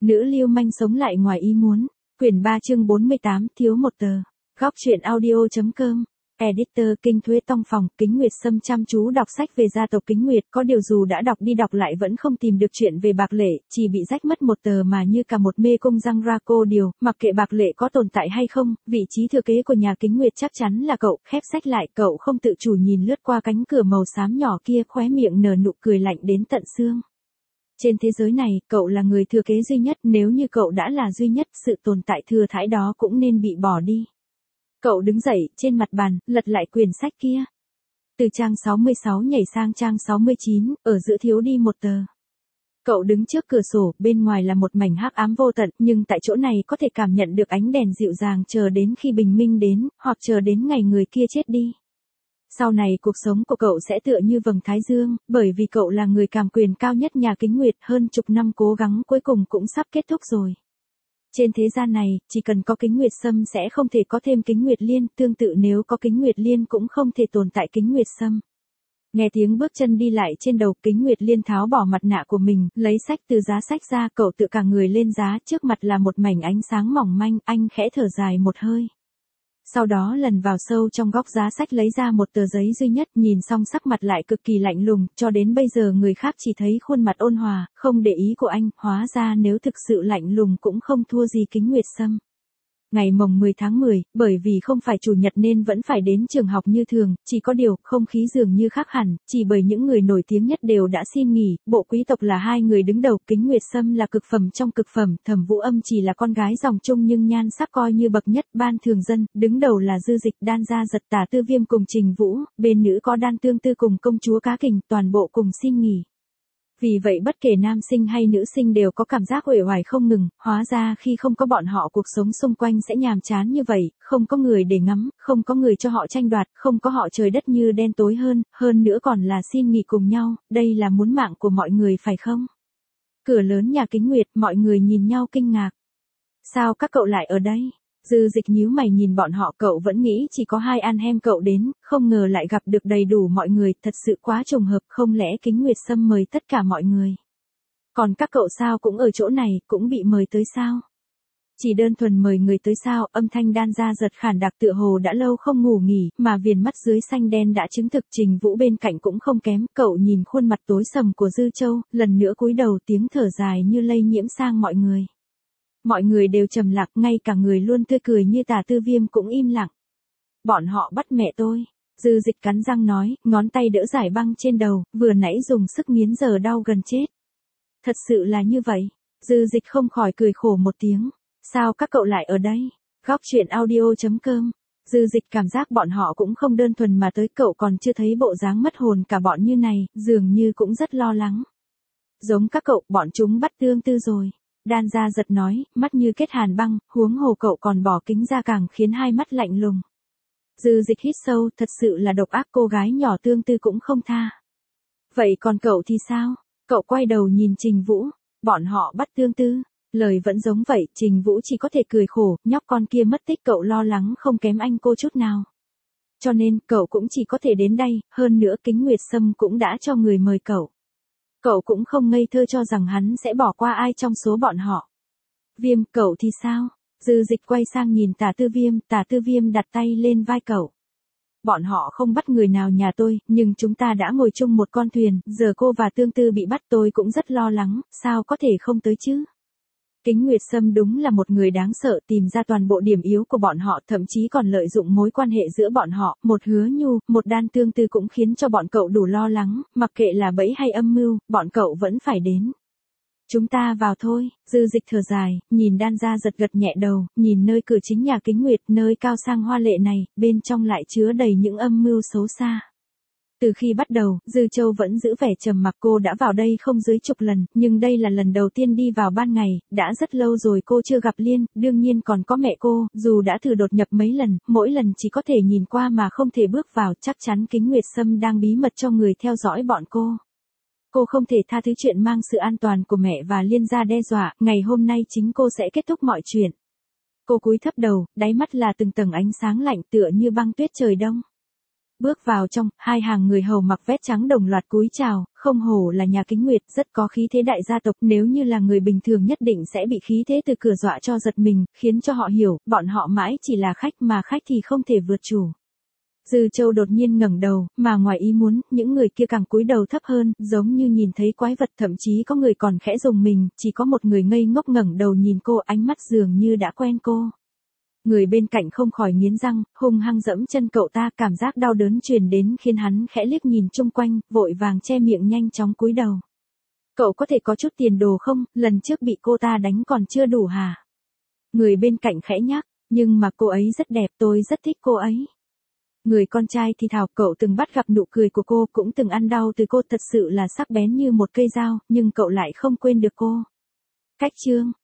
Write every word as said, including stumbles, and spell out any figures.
Nữ lưu manh sống lại ngoài ý muốn. Quyển ba chương bốn mươi tám, thiếu một tờ. Góc truyện audio.com. Editor Kinh Thuế Tông Phòng. Kính Nguyệt Sâm chăm chú đọc sách về gia tộc Kính Nguyệt, có điều dù đã đọc đi đọc lại vẫn không tìm được chuyện về Bạc Lệ, chỉ bị rách mất một tờ mà như cả một mê cung răng ra cô điều, mặc kệ Bạc Lệ có tồn tại hay không, vị trí thừa kế của nhà Kính Nguyệt chắc chắn là cậu. Khép sách lại, cậu không tự chủ nhìn lướt qua cánh cửa màu xám nhỏ kia, khóe miệng nở nụ cười lạnh đến tận xương. Trên thế giới này, cậu là người thừa kế duy nhất, nếu như cậu đã là duy nhất, sự tồn tại thừa thãi đó cũng nên bị bỏ đi. Cậu đứng dậy, trên mặt bàn, lật lại quyển sách kia. Từ trang sáu mươi sáu nhảy sang trang sáu mươi chín, ở giữa thiếu đi một tờ. Cậu đứng trước cửa sổ, bên ngoài là một mảnh hắc ám vô tận, nhưng tại chỗ này có thể cảm nhận được ánh đèn dịu dàng chờ đến khi bình minh đến, hoặc chờ đến ngày người kia chết đi. Sau này cuộc sống của cậu sẽ tựa như vầng thái dương, bởi vì cậu là người cầm quyền cao nhất nhà Kính Nguyệt, hơn chục năm cố gắng cuối cùng cũng sắp kết thúc rồi. Trên thế gian này, chỉ cần có Kính Nguyệt Sâm sẽ không thể có thêm Kính Nguyệt Liên, tương tự nếu có Kính Nguyệt Liên cũng không thể tồn tại Kính Nguyệt Sâm. Nghe tiếng bước chân đi lại trên đầu, Kính Nguyệt Liên tháo bỏ mặt nạ của mình, lấy sách từ giá sách ra, cậu tự cả người lên giá, trước mặt là một mảnh ánh sáng mỏng manh, anh khẽ thở dài một hơi. Sau đó lần vào sâu trong góc giá sách lấy ra một tờ giấy duy nhất, nhìn xong sắc mặt lại cực kỳ lạnh lùng, cho đến bây giờ người khác chỉ thấy khuôn mặt ôn hòa, không để ý của anh, hóa ra nếu thực sự lạnh lùng cũng không thua gì Kính Nguyệt Sâm. Ngày mồng mười tháng mười, bởi vì không phải chủ nhật nên vẫn phải đến trường học như thường, chỉ có điều, không khí dường như khác hẳn, chỉ bởi những người nổi tiếng nhất đều đã xin nghỉ, bộ quý tộc là hai người đứng đầu, Kính Nguyệt Sâm là cực phẩm trong cực phẩm, Thẩm Vũ Âm chỉ là con gái dòng trung nhưng nhan sắc coi như bậc nhất, ban thường dân, đứng đầu là Dư Dịch, Đan Gia Giật, Tả Tư Viêm cùng Trình Vũ, bên nữ có Đan Tương Tư cùng công chúa Cá Kình, toàn bộ cùng xin nghỉ. Vì vậy bất kể nam sinh hay nữ sinh đều có cảm giác uể oải không ngừng, hóa ra khi không có bọn họ cuộc sống xung quanh sẽ nhàm chán như vậy, không có người để ngắm, không có người cho họ tranh đoạt, không có họ trời đất như đen tối hơn, hơn nữa còn là xin nghỉ cùng nhau, đây là muốn mạng của mọi người phải không? Cửa lớn nhà Kính Nguyệt, mọi người nhìn nhau kinh ngạc. Sao các cậu lại ở đây? Dư Dịch nhíu mày nhìn bọn họ, cậu vẫn nghĩ chỉ có hai anh em cậu đến, không ngờ lại gặp được đầy đủ mọi người, thật sự quá trùng hợp, không lẽ Kính Nguyệt Sâm mời tất cả mọi người. Còn các cậu sao cũng ở chỗ này, cũng bị mời tới sao? Chỉ đơn thuần mời người tới sao? Âm thanh Đan Gia Giật khản đặc tựa hồ đã lâu không ngủ nghỉ, mà viền mắt dưới xanh đen đã chứng thực. Trình Vũ bên cạnh cũng không kém, cậu nhìn khuôn mặt tối sầm của Dư Châu, lần nữa cúi đầu, tiếng thở dài như lây nhiễm sang mọi người. Mọi người đều trầm lặng, ngay cả người luôn tươi cười như Tả Tư Viêm cũng im lặng. Bọn họ bắt mẹ tôi. Dư Dịch cắn răng nói, ngón tay đỡ giải băng trên đầu, vừa nãy dùng sức nghiến giờ đau gần chết. Thật sự là như vậy. Dư Dịch không khỏi cười khổ một tiếng. Sao các cậu lại ở đây? Góc truyện audio.com. Dư Dịch cảm giác bọn họ cũng không đơn thuần mà tới, cậu còn chưa thấy bộ dáng mất hồn cả bọn như này, dường như cũng rất lo lắng. Giống các cậu, bọn chúng bắt Tương Tư rồi. Đan Gia Giật nói, mắt như kết hàn băng, huống hồ cậu còn bỏ kính ra càng khiến hai mắt lạnh lùng. Dư Dịch hít sâu, thật sự là độc ác, cô gái nhỏ Tương Tư cũng không tha. Vậy còn cậu thì sao? Cậu quay đầu nhìn Trình Vũ, bọn họ bắt Tương Tư, lời vẫn giống vậy, Trình Vũ chỉ có thể cười khổ, nhóc con kia mất tích cậu lo lắng không kém anh cô chút nào. Cho nên, cậu cũng chỉ có thể đến đây, hơn nữa Kính Nguyệt Sâm cũng đã cho người mời cậu. Cậu cũng không ngây thơ cho rằng hắn sẽ bỏ qua ai trong số bọn họ. Viêm, cậu thì sao? Dư Dịch quay sang nhìn Tả Tư Viêm, Tả Tư Viêm đặt tay lên vai cậu. Bọn họ không bắt người nào nhà tôi, nhưng chúng ta đã ngồi chung một con thuyền, giờ cô và Tương Tư bị bắt tôi cũng rất lo lắng, sao có thể không tới chứ? Kính Nguyệt Sâm đúng là một người đáng sợ, tìm ra toàn bộ điểm yếu của bọn họ, thậm chí còn lợi dụng mối quan hệ giữa bọn họ, một Hứa Nhu, một Đan Tương Tư cũng khiến cho bọn cậu đủ lo lắng, mặc kệ là bẫy hay âm mưu, bọn cậu vẫn phải đến. Chúng ta vào thôi. Dư Dịch thở dài, nhìn Đan Gia Giật gật nhẹ đầu, nhìn nơi cửa chính nhà Kính Nguyệt, nơi cao sang hoa lệ này, bên trong lại chứa đầy những âm mưu xấu xa. Từ khi bắt đầu, Dư Châu vẫn giữ vẻ trầm mặc, cô đã vào đây không dưới chục lần, nhưng đây là lần đầu tiên đi vào ban ngày, đã rất lâu rồi cô chưa gặp Liên, đương nhiên còn có mẹ cô, dù đã thử đột nhập mấy lần, mỗi lần chỉ có thể nhìn qua mà không thể bước vào, chắc chắn Kính Nguyệt Sâm đang bí mật cho người theo dõi bọn cô. Cô không thể tha thứ chuyện mang sự an toàn của mẹ và Liên ra đe dọa, ngày hôm nay chính cô sẽ kết thúc mọi chuyện. Cô cúi thấp đầu, đáy mắt là từng tầng ánh sáng lạnh tựa như băng tuyết trời đông. Bước vào trong, hai hàng người hầu mặc vest trắng đồng loạt cúi chào, không hổ là nhà Kính Nguyệt, rất có khí thế đại gia tộc, nếu như là người bình thường nhất định sẽ bị khí thế từ cửa dọa cho giật mình, khiến cho họ hiểu, bọn họ mãi chỉ là khách mà khách thì không thể vượt chủ. Dư Châu đột nhiên ngẩng đầu, mà ngoài ý muốn, những người kia càng cúi đầu thấp hơn, giống như nhìn thấy quái vật, thậm chí có người còn khẽ rùng mình, chỉ có một người ngây ngốc ngẩng đầu nhìn cô, ánh mắt dường như đã quen cô. Người bên cạnh không khỏi nghiến răng, hung hăng dẫm chân cậu ta, cảm giác đau đớn truyền đến khiến hắn khẽ liếc nhìn chung quanh, vội vàng che miệng nhanh chóng cúi đầu. Cậu có thể có chút tiền đồ không, lần trước bị cô ta đánh còn chưa đủ hả? Người bên cạnh khẽ nhắc, nhưng mà cô ấy rất đẹp, tôi rất thích cô ấy. Người con trai thì thào, cậu từng bắt gặp nụ cười của cô, cũng từng ăn đau từ cô, thật sự là sắc bén như một cây dao, nhưng cậu lại không quên được cô. Cách chương